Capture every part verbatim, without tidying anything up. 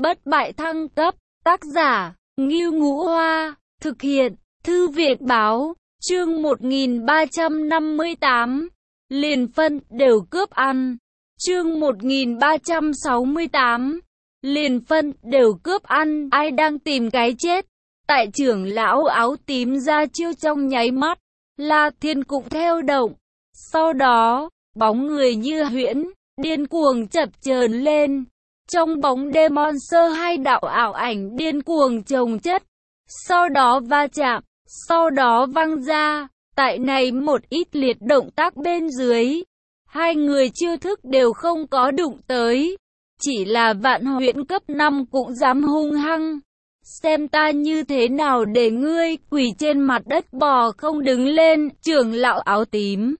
bất bại thăng cấp, tác giả, Ngưu Ngũ Hoa, thực hiện, Thư viện báo, chương một nghìn ba trăm năm mươi tám, liền phân, đều cướp ăn, chương một nghìn ba trăm sáu mươi tám, liền phân, đều cướp ăn, ai đang tìm cái chết, tại trưởng lão áo tím ra chiêu trong nháy mắt, La Thiên cũng theo động, sau đó, bóng người như huyễn, điên cuồng chập chờn lên. Trong bóng đêm monster hai đạo ảo ảnh điên cuồng chồng chất, sau đó va chạm, sau đó văng ra. Tại này một ít liệt động tác bên dưới, hai người chiêu thức đều không có đụng tới. Chỉ là vạn huyễn cấp năm cũng dám hung hăng. Xem ta như thế nào để ngươi quỳ trên mặt đất bò không đứng lên. Trưởng lão áo tím,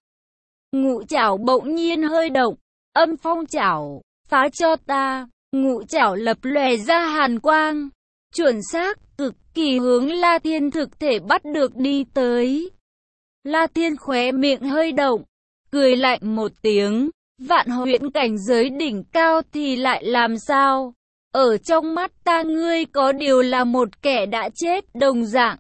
ngũ chảo bỗng nhiên hơi động, âm phong chảo, phá cho ta. Ngũ chảo lập lòe ra hàn quang, chuẩn xác, cực kỳ hướng La Thiên thực thể bắt được đi tới. La Thiên khóe miệng hơi động, cười lạnh một tiếng, vạn huyễn cảnh giới đỉnh cao thì lại làm sao? Ở trong mắt ta ngươi có điều là một kẻ đã chết đồng dạng.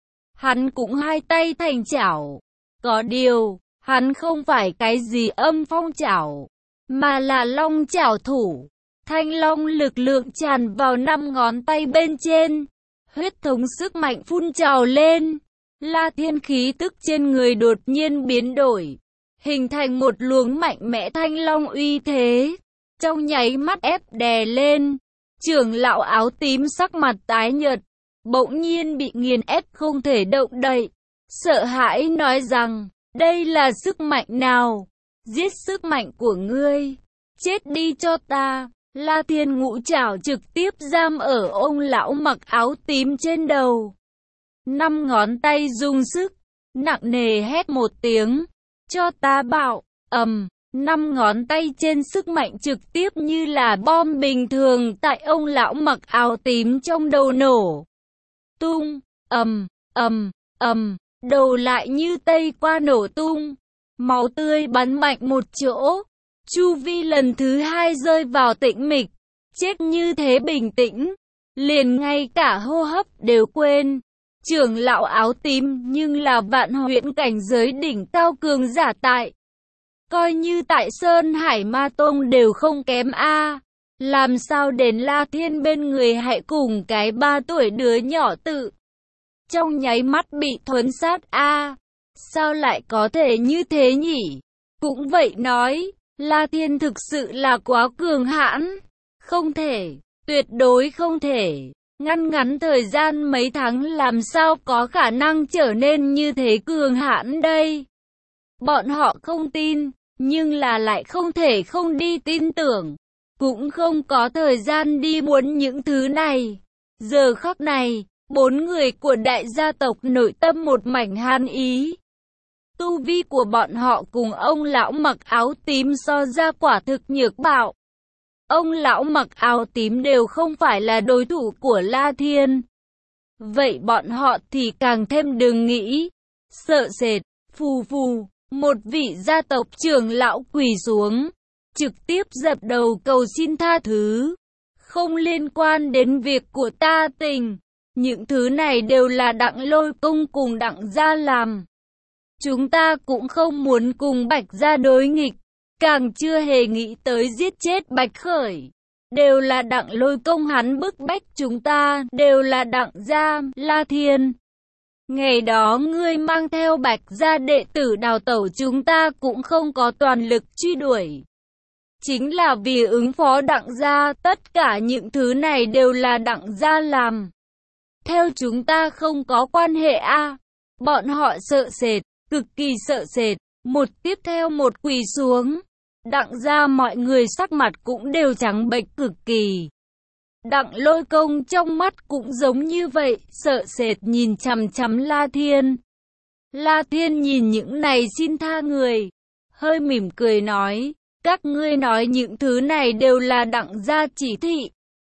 Hắn cũng hai tay thành chảo, có điều, hắn không phải cái gì âm phong chảo, mà là long chảo thủ. Thanh long lực lượng tràn vào năm ngón tay bên trên, huyết thống sức mạnh phun trào lên. La Thiên khí tức trên người đột nhiên biến đổi, hình thành một luồng mạnh mẽ thanh long uy thế, trong nháy mắt ép đè lên. Trưởng lão áo tím sắc mặt tái nhợt, bỗng nhiên bị nghiền ép không thể động đậy, sợ hãi nói rằng, đây là sức mạnh nào? Giết sức mạnh của ngươi, chết đi cho ta. La Thiên ngũ chảo trực tiếp giam ở ông lão mặc áo tím trên đầu. Năm ngón tay dùng sức, nặng nề hét một tiếng, cho ta bạo, ầm, năm ngón tay trên sức mạnh trực tiếp như là bom bình thường tại ông lão mặc áo tím trong đầu nổ. Tung, ầm, ầm, ầm, đầu lại như tây qua nổ tung, máu tươi bắn mạnh một chỗ. Chu vi lần thứ hai rơi vào tĩnh mịch, chết như thế bình tĩnh, liền ngay cả hô hấp đều quên. Trưởng lão áo tím nhưng là vạn huyễn cảnh giới đỉnh cao cường giả tại. Coi như tại Sơn Hải Ma Tông đều không kém a. Làm sao đến La Thiên bên người hãy cùng cái ba tuổi đứa nhỏ tự. Trong nháy mắt bị thuấn sát a. Sao lại có thể như thế nhỉ? Cũng vậy nói. La Thiên thực sự là quá cường hãn, không thể, tuyệt đối không thể, ngăn ngắn thời gian mấy tháng làm sao có khả năng trở nên như thế cường hãn đây. Bọn họ không tin, nhưng là lại không thể không đi tin tưởng, cũng không có thời gian đi muốn những thứ này. Giờ khắc này, bốn người của đại gia tộc nội tâm một mảnh han ý. Tu vi của bọn họ cùng ông lão mặc áo tím so ra quả thực nhược bạo. Ông lão mặc áo tím đều không phải là đối thủ của La Thiên. Vậy bọn họ thì càng thêm đừng nghĩ. Sợ sệt, phù phù, một vị gia tộc trưởng lão quỳ xuống, trực tiếp dập đầu cầu xin tha thứ. Không liên quan đến việc của ta tình. Những thứ này đều là Đặng Lôi Công cùng Đặng gia làm. Chúng ta cũng không muốn cùng Bạch gia đối nghịch, càng chưa hề nghĩ tới giết chết Bạch Khởi. Đều là Đặng Lôi Công hắn bức bách chúng ta, đều là Đặng gia, La Thiên. Ngày đó ngươi mang theo Bạch gia đệ tử đào tẩu chúng ta cũng không có toàn lực truy đuổi. Chính là vì ứng phó Đặng gia, tất cả những thứ này đều là Đặng gia làm. Theo chúng ta không có quan hệ a. À. Bọn họ sợ sệt. Cực kỳ sợ sệt, một tiếp theo một quỳ xuống. Đặng ra mọi người sắc mặt cũng đều trắng bệch cực kỳ. Đặng Lôi Công trong mắt cũng giống như vậy, sợ sệt nhìn chằm chằm La Thiên. La Thiên nhìn những này xin tha người, hơi mỉm cười nói, các ngươi nói những thứ này đều là Đặng gia chỉ thị.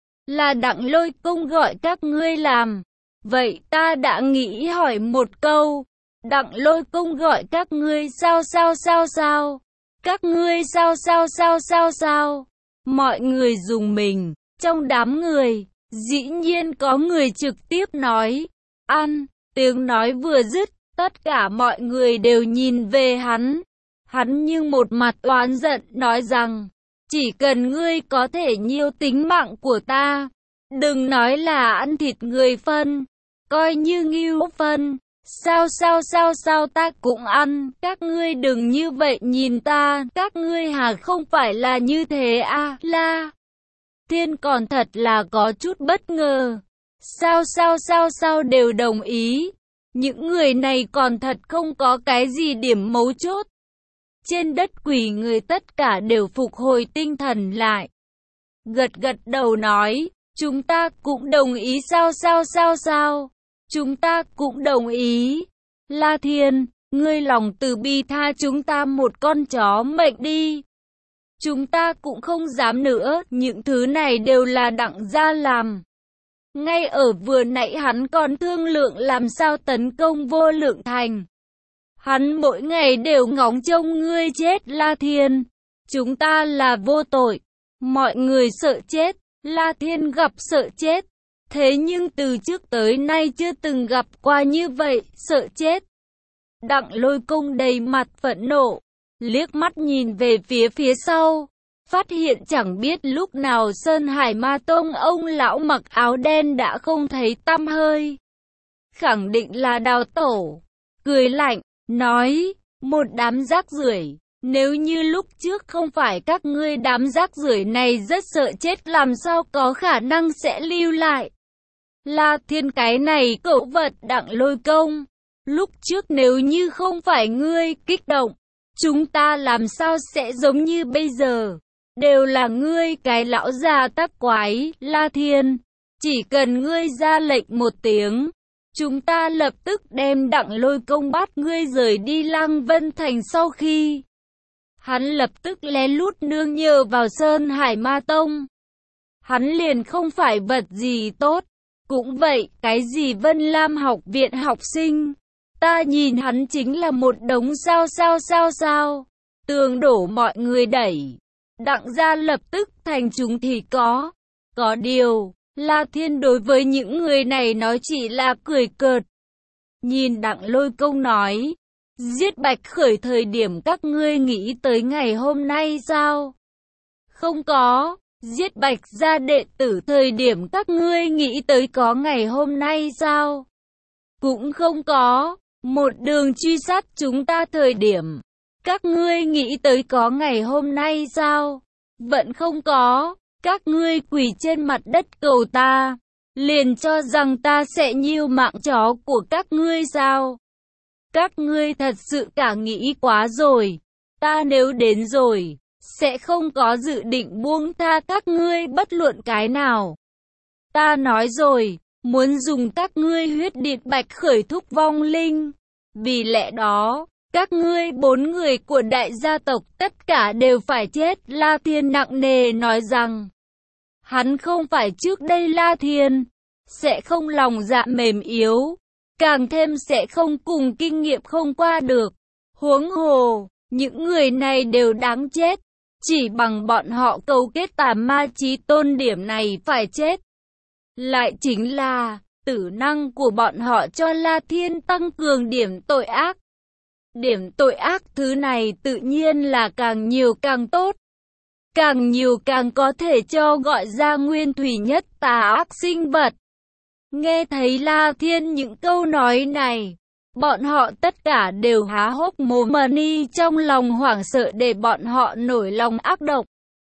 Là Đặng Lôi Công gọi các ngươi làm. Vậy ta đã nghĩ hỏi một câu. Đặng Lôi Công gọi các ngươi sao sao sao sao? Các ngươi sao sao sao sao sao? Mọi người dùng mình, Trong đám người, dĩ nhiên có người trực tiếp nói, ăn, tiếng nói vừa dứt, tất cả mọi người đều nhìn về hắn. Hắn nhưng một mặt oán giận nói rằng, chỉ cần ngươi có thể nhiêu tính mạng của ta, đừng nói là ăn thịt người phân, coi như ngưu phân, sao sao sao sao ta cũng ăn, các ngươi đừng như vậy nhìn ta, các ngươi hà không phải là như thế à, La Thiên còn thật là có chút bất ngờ, sao sao sao sao đều đồng ý, những người này còn thật không có cái gì điểm mấu chốt. Trên đất quỷ người tất cả đều phục hồi tinh thần lại. Gật gật đầu nói, chúng ta cũng đồng ý sao sao sao sao. Chúng ta cũng đồng ý. La Thiên, ngươi lòng từ bi tha chúng ta một con chó mệnh đi. Chúng ta cũng không dám nữa, những thứ này đều là Đặng gia làm. Ngay ở vừa nãy hắn còn thương lượng làm sao tấn công Vô Lượng Thành. Hắn mỗi ngày đều ngóng trông ngươi chết La Thiên. Chúng ta là vô tội. Mọi người sợ chết. La Thiên gặp sợ chết. Thế nhưng từ trước tới nay chưa từng gặp qua như vậy, sợ chết. Đặng Lôi Công đầy mặt phẫn nộ. Liếc mắt nhìn về phía phía sau. Phát hiện chẳng biết lúc nào Sơn Hải Ma Tông ông lão mặc áo đen đã không thấy tăm hơi. Khẳng định là đào tổ. Cười lạnh. Nói, một đám rác rưởi, nếu như lúc trước không phải các ngươi đám rác rưởi này rất sợ chết làm sao có khả năng sẽ lưu lại. La Thiên cái này cậu vật Đặng Lôi Công, lúc trước nếu như không phải ngươi kích động, chúng ta làm sao sẽ giống như bây giờ, đều là ngươi cái lão già tắc quái, La Thiên, chỉ cần ngươi ra lệnh một tiếng. Chúng ta lập tức đem Đặng Lôi Công bắt ngươi rời đi Lăng Vân Thành sau khi hắn lập tức lén lút nương nhờ vào Sơn Hải Ma Tông. Hắn liền không phải vật gì tốt. Cũng vậy, cái gì Vân Lam học viện học sinh. Ta nhìn hắn chính là một đống sao sao sao sao. Tường đổ mọi người đẩy. Đặng gia lập tức thành chúng thì có. Có điều... La Thiên đối với những người này nói chỉ là cười cợt. Nhìn Đặng Lôi Công nói, giết Bạch Khởi thời điểm các ngươi nghĩ tới ngày hôm nay sao? Không có, giết Bạch gia đệ tử thời điểm các ngươi nghĩ tới có ngày hôm nay sao? Cũng không có, một đường truy sát chúng ta thời điểm, các ngươi nghĩ tới có ngày hôm nay sao? Vẫn không có. Các ngươi quỳ trên mặt đất cầu ta, liền cho rằng ta sẽ nhiêu mạng chó của các ngươi sao? Các ngươi thật sự cả nghĩ quá rồi, ta nếu đến rồi, sẽ không có dự định buông tha các ngươi bất luận cái nào. Ta nói rồi, muốn dùng các ngươi huyết điện Bạch Khởi thúc vong linh, vì lẽ đó... Các ngươi bốn người của đại gia tộc tất cả đều phải chết. La Thiên nặng nề nói rằng, hắn không phải trước đây La Thiên, sẽ không lòng dạ mềm yếu, càng thêm sẽ không cùng kinh nghiệm không qua được. Huống hồ, những người này đều đáng chết, chỉ bằng bọn họ cấu kết tà ma chí tôn điểm này phải chết. Lại chính là, tử năng của bọn họ cho La Thiên tăng cường điểm tội ác. Điểm tội ác thứ này tự nhiên là càng nhiều càng tốt. Càng nhiều càng có thể cho gọi ra nguyên thủy nhất tà ác sinh vật. Nghe thấy La Thiên những câu nói này, bọn họ tất cả đều há hốc mồm ni trong lòng hoảng sợ để bọn họ nổi lòng ác độc.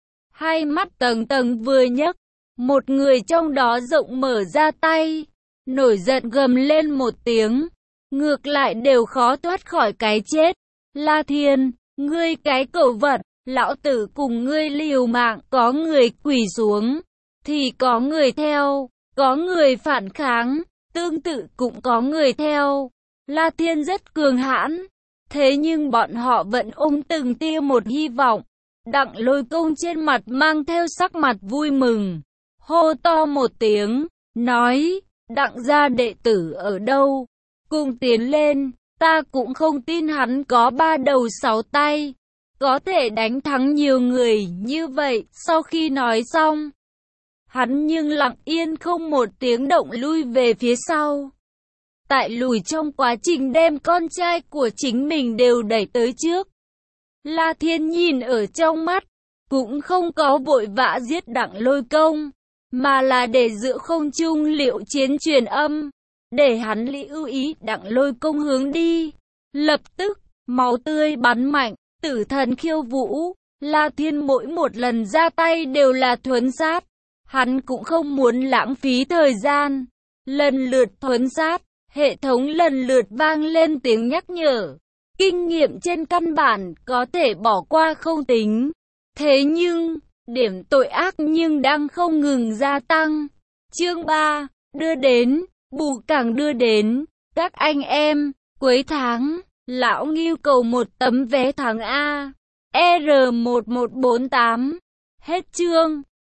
Hai mắt tầng tầng vừa nhấc, một người trong đó rộng mở ra tay, nổi giận gầm lên một tiếng. Ngược lại đều khó thoát khỏi cái chết. La Thiên, ngươi cái cẩu vật, lão tử cùng ngươi liều mạng, có người quỳ xuống, thì có người theo, có người phản kháng, tương tự cũng có người theo. La Thiên rất cường hãn, thế nhưng bọn họ vẫn ôm từng tia một hy vọng. Đặng Lôi Công trên mặt mang theo sắc mặt vui mừng, hô to một tiếng, nói, Đặng gia đệ tử ở đâu? Cùng tiến lên, ta cũng không tin hắn có ba đầu sáu tay, có thể đánh thắng nhiều người như vậy. Sau khi nói xong, hắn nhưng lặng yên không một tiếng động lui về phía sau. Tại lùi trong quá trình đem con trai của chính mình đều đẩy tới trước. La Thiên nhìn ở trong mắt, cũng không có vội vã giết Đặng Lôi Công, mà là để giữa không trung liệu chiến truyền âm, để hắn lưu ý Đặng Lôi Công hướng đi. Lập tức, máu tươi bắn mạnh, tử thần khiêu vũ, La Thiên mỗi một lần ra tay đều là thuấn sát. Hắn cũng không muốn lãng phí thời gian, lần lượt thuấn sát, hệ thống lần lượt vang lên tiếng nhắc nhở. Kinh nghiệm trên căn bản có thể bỏ qua không tính. Thế nhưng, điểm tội ác nhưng đang không ngừng gia tăng. Chương ba, đưa đến, bù càng đưa đến. Các anh em, cuối tháng, lão Ngưu cầu một tấm vé tháng A. R một một bốn tám. Hết chương.